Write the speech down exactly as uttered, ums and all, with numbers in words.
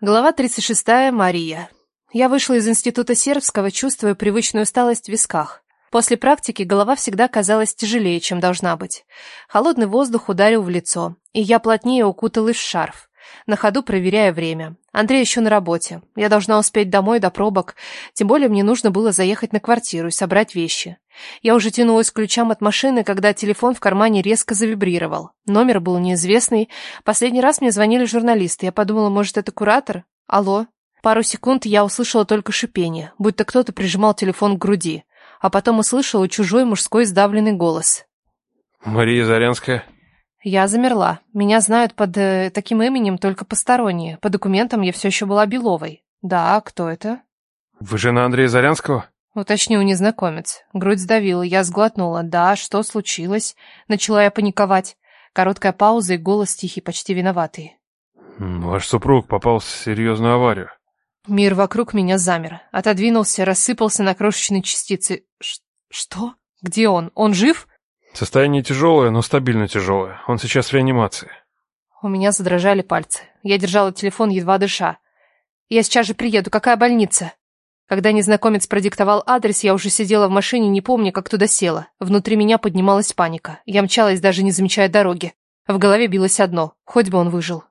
Глава тридцать шестая. Мария. Я вышла из института Сербского, чувствуя привычную усталость в висках. После практики голова всегда казалась тяжелее, чем должна быть. Холодный воздух ударил в лицо, и я плотнее укуталась в шарф, на ходу проверяя время. Андрей еще на работе. Я должна успеть домой до пробок, тем более мне нужно было заехать на квартиру и собрать вещи. Я уже тянулась к ключам от машины, когда телефон в кармане резко завибрировал. Номер был неизвестный. Последний раз мне звонили журналисты. Я подумала, может, это куратор? Алло. Пару секунд я услышала только шипение, будто кто-то прижимал телефон к груди, а потом услышала чужой мужской сдавленный голос. Мария Зарянская. Я замерла. Меня знают под э, таким именем только посторонние. По документам я все еще была Беловой. Да, кто это? Вы жена Андрея Зарянского? Уточнил незнакомец. Грудь сдавила, я сглотнула. Да, что случилось? Начала я паниковать. Короткая пауза и голос тихий, почти виноватый. Ваш супруг попал в серьезную аварию. Мир вокруг меня замер. Отодвинулся, рассыпался на крошечные частицы. Ш- что? Где он? Он жив? Состояние тяжелое, но стабильно тяжелое. Он сейчас в реанимации. У меня задрожали пальцы. Я держала телефон, едва дыша. Я сейчас же приеду. Какая больница? Когда незнакомец продиктовал адрес, я уже сидела в машине, не помня, как туда села. Внутри меня поднималась паника. Я мчалась, даже не замечая дороги. В голове билось одно. Хоть бы он выжил.